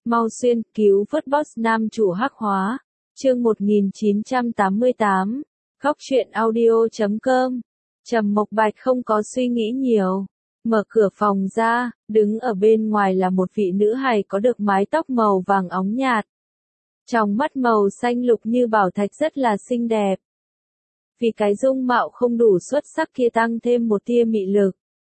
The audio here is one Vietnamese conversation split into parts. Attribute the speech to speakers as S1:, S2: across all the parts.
S1: Mau xuyên, cứu vớt boss nam chủ hắc hóa. Chương 1988. Góc truyện audio.com. Trầm Mộc Bạch không có suy nghĩ nhiều. Mở cửa phòng ra, đứng ở bên ngoài là một vị nữ hài có được mái tóc màu vàng óng nhạt. Trong mắt màu xanh lục như bảo thạch rất là xinh đẹp. Vì cái dung mạo không đủ xuất sắc kia tăng thêm một tia mị lực.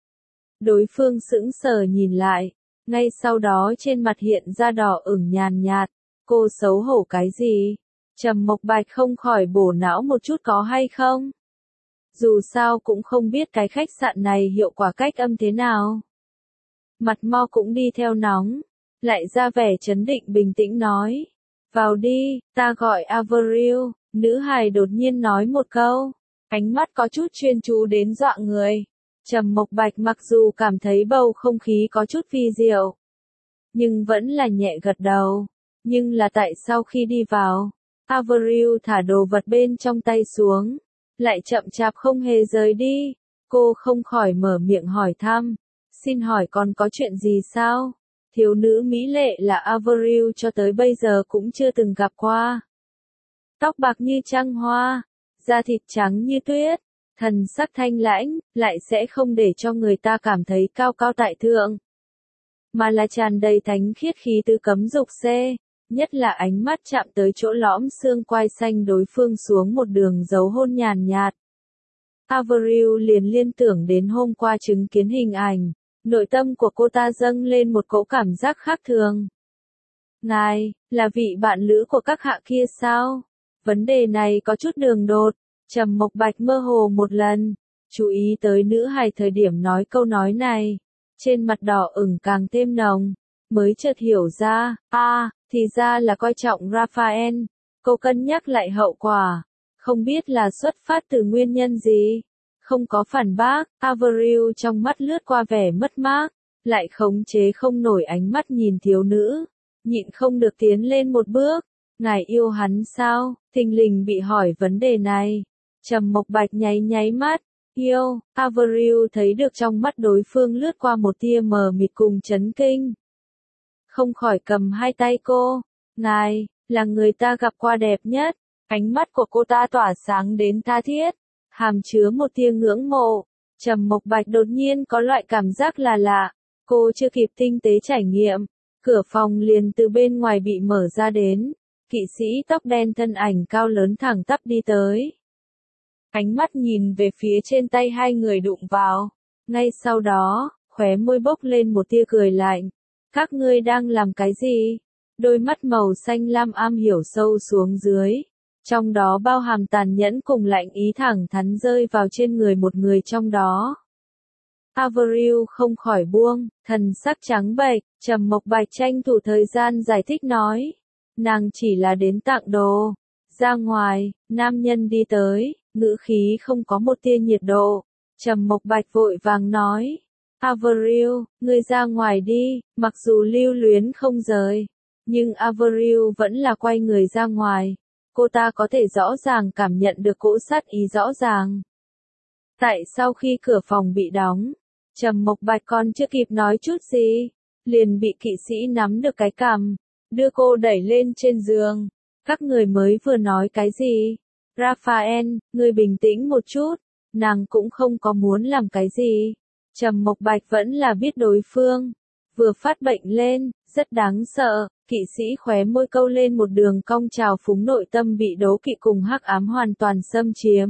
S1: Đối phương sững sờ nhìn lại, ngay sau đó trên mặt hiện ra đỏ ửng nhàn nhạt, cô xấu hổ cái gì? Trầm Mộc Bạch không khỏi bổ não một chút có hay không? Dù sao cũng không biết cái khách sạn này hiệu quả cách âm thế nào. Mặt Mo cũng đi theo nóng, lại ra vẻ trấn định bình tĩnh nói. Vào đi, ta gọi Avril, nữ hài đột nhiên nói một câu, ánh mắt có chút chuyên chú đến dọa người. Trầm Mộc Bạch mặc dù cảm thấy bầu không khí có chút vi diệu, nhưng vẫn là nhẹ gật đầu. Nhưng là tại sau khi đi vào, Avril thả đồ vật bên trong tay xuống, lại chậm chạp không hề rời đi. Cô không khỏi mở miệng hỏi thăm, xin hỏi còn có chuyện gì sao? Thiếu nữ mỹ lệ là Avril cho tới bây giờ cũng chưa từng gặp qua. Tóc bạc như trăng hoa, da thịt trắng như tuyết, thần sắc thanh lãnh, lại sẽ không để cho người ta cảm thấy cao cao tại thượng, mà là tràn đầy thánh khiết khí tứ cấm dục xê, nhất là ánh mắt chạm tới chỗ lõm xương quai xanh đối phương xuống một đường dấu hôn nhàn nhạt. Avril liền liên tưởng đến hôm qua chứng kiến hình ảnh, nội tâm của cô ta dâng lên một cỗ cảm giác khác thường. Ngài, là vị bạn lữ của các hạ kia sao? Vấn đề này có chút đường đột. Trầm Mộc Bạch mơ hồ một lần, chú ý tới nữ hài thời điểm nói câu nói này, trên mặt đỏ ửng càng thêm nồng, mới chợt hiểu ra, thì ra là coi trọng Raphael. Cô cân nhắc lại hậu quả, không biết là xuất phát từ nguyên nhân gì. Không có phản bác, Avril trong mắt lướt qua vẻ mất mát, lại khống chế không nổi ánh mắt nhìn thiếu nữ, nhịn không được tiến lên một bước. Ngài yêu hắn sao? Thình lình bị hỏi vấn đề này. Trầm Mộc Bạch nháy mắt, yêu. Avril thấy được trong mắt đối phương lướt qua một tia mờ mịt cùng chấn kinh. Không khỏi cầm hai tay cô. Ngài, là người ta gặp qua đẹp nhất. Ánh mắt của cô ta tỏa sáng đến tha thiết, hàm chứa một tia ngưỡng mộ. Trầm Mộc Bạch đột nhiên có loại cảm giác là lạ. Cô chưa kịp tinh tế trải nghiệm, cửa phòng liền từ bên ngoài bị mở ra đến. Kỵ sĩ tóc đen thân ảnh cao lớn thẳng tắp đi tới. Ánh mắt nhìn về phía trên tay hai người đụng vào. Ngay sau đó, khóe môi bốc lên một tia cười lạnh. Các ngươi đang làm cái gì? Đôi mắt màu xanh lam am hiểu sâu xuống dưới. Trong đó bao hàm tàn nhẫn cùng lạnh ý thẳng thắn rơi vào trên người một người trong đó. Avril không khỏi buông, thần sắc trắng bệch. Trầm Mộc Bạch tranh thủ thời gian giải thích nói. Nàng chỉ là đến tặng đồ. Ra ngoài, nam nhân đi tới, ngữ khí không có một tia nhiệt độ. Trầm Mộc Bạch vội vàng nói. Avril, ngươi ra ngoài đi. Mặc dù lưu luyến không rời, nhưng Avril vẫn là quay người ra ngoài. Cô ta có thể rõ ràng cảm nhận được cỗ sát ý rõ ràng. Tại sau khi cửa phòng bị đóng, Trầm Mộc Bạch còn chưa kịp nói chút gì, liền bị kỵ sĩ nắm được cái cằm, đưa cô đẩy lên trên giường. Các người mới vừa nói cái gì? Raphael, ngươi bình tĩnh một chút, nàng cũng không có muốn làm cái gì. Trầm Mộc Bạch vẫn là biết đối phương vừa phát bệnh lên, rất đáng sợ. Kỵ sĩ khóe môi câu lên một đường cong trào phúng, nội tâm bị đố kỵ cùng hắc ám hoàn toàn xâm chiếm.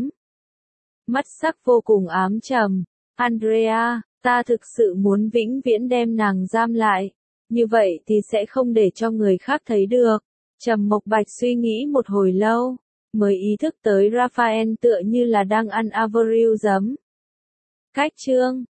S1: Mắt sắc vô cùng ám trầm. Andrea, ta thực sự muốn vĩnh viễn đem nàng giam lại. Như vậy thì sẽ không để cho người khác thấy được. Trầm Mộc Bạch suy nghĩ một hồi lâu, mới ý thức tới Raphael tựa như là đang ăn Avril giấm. Cách chương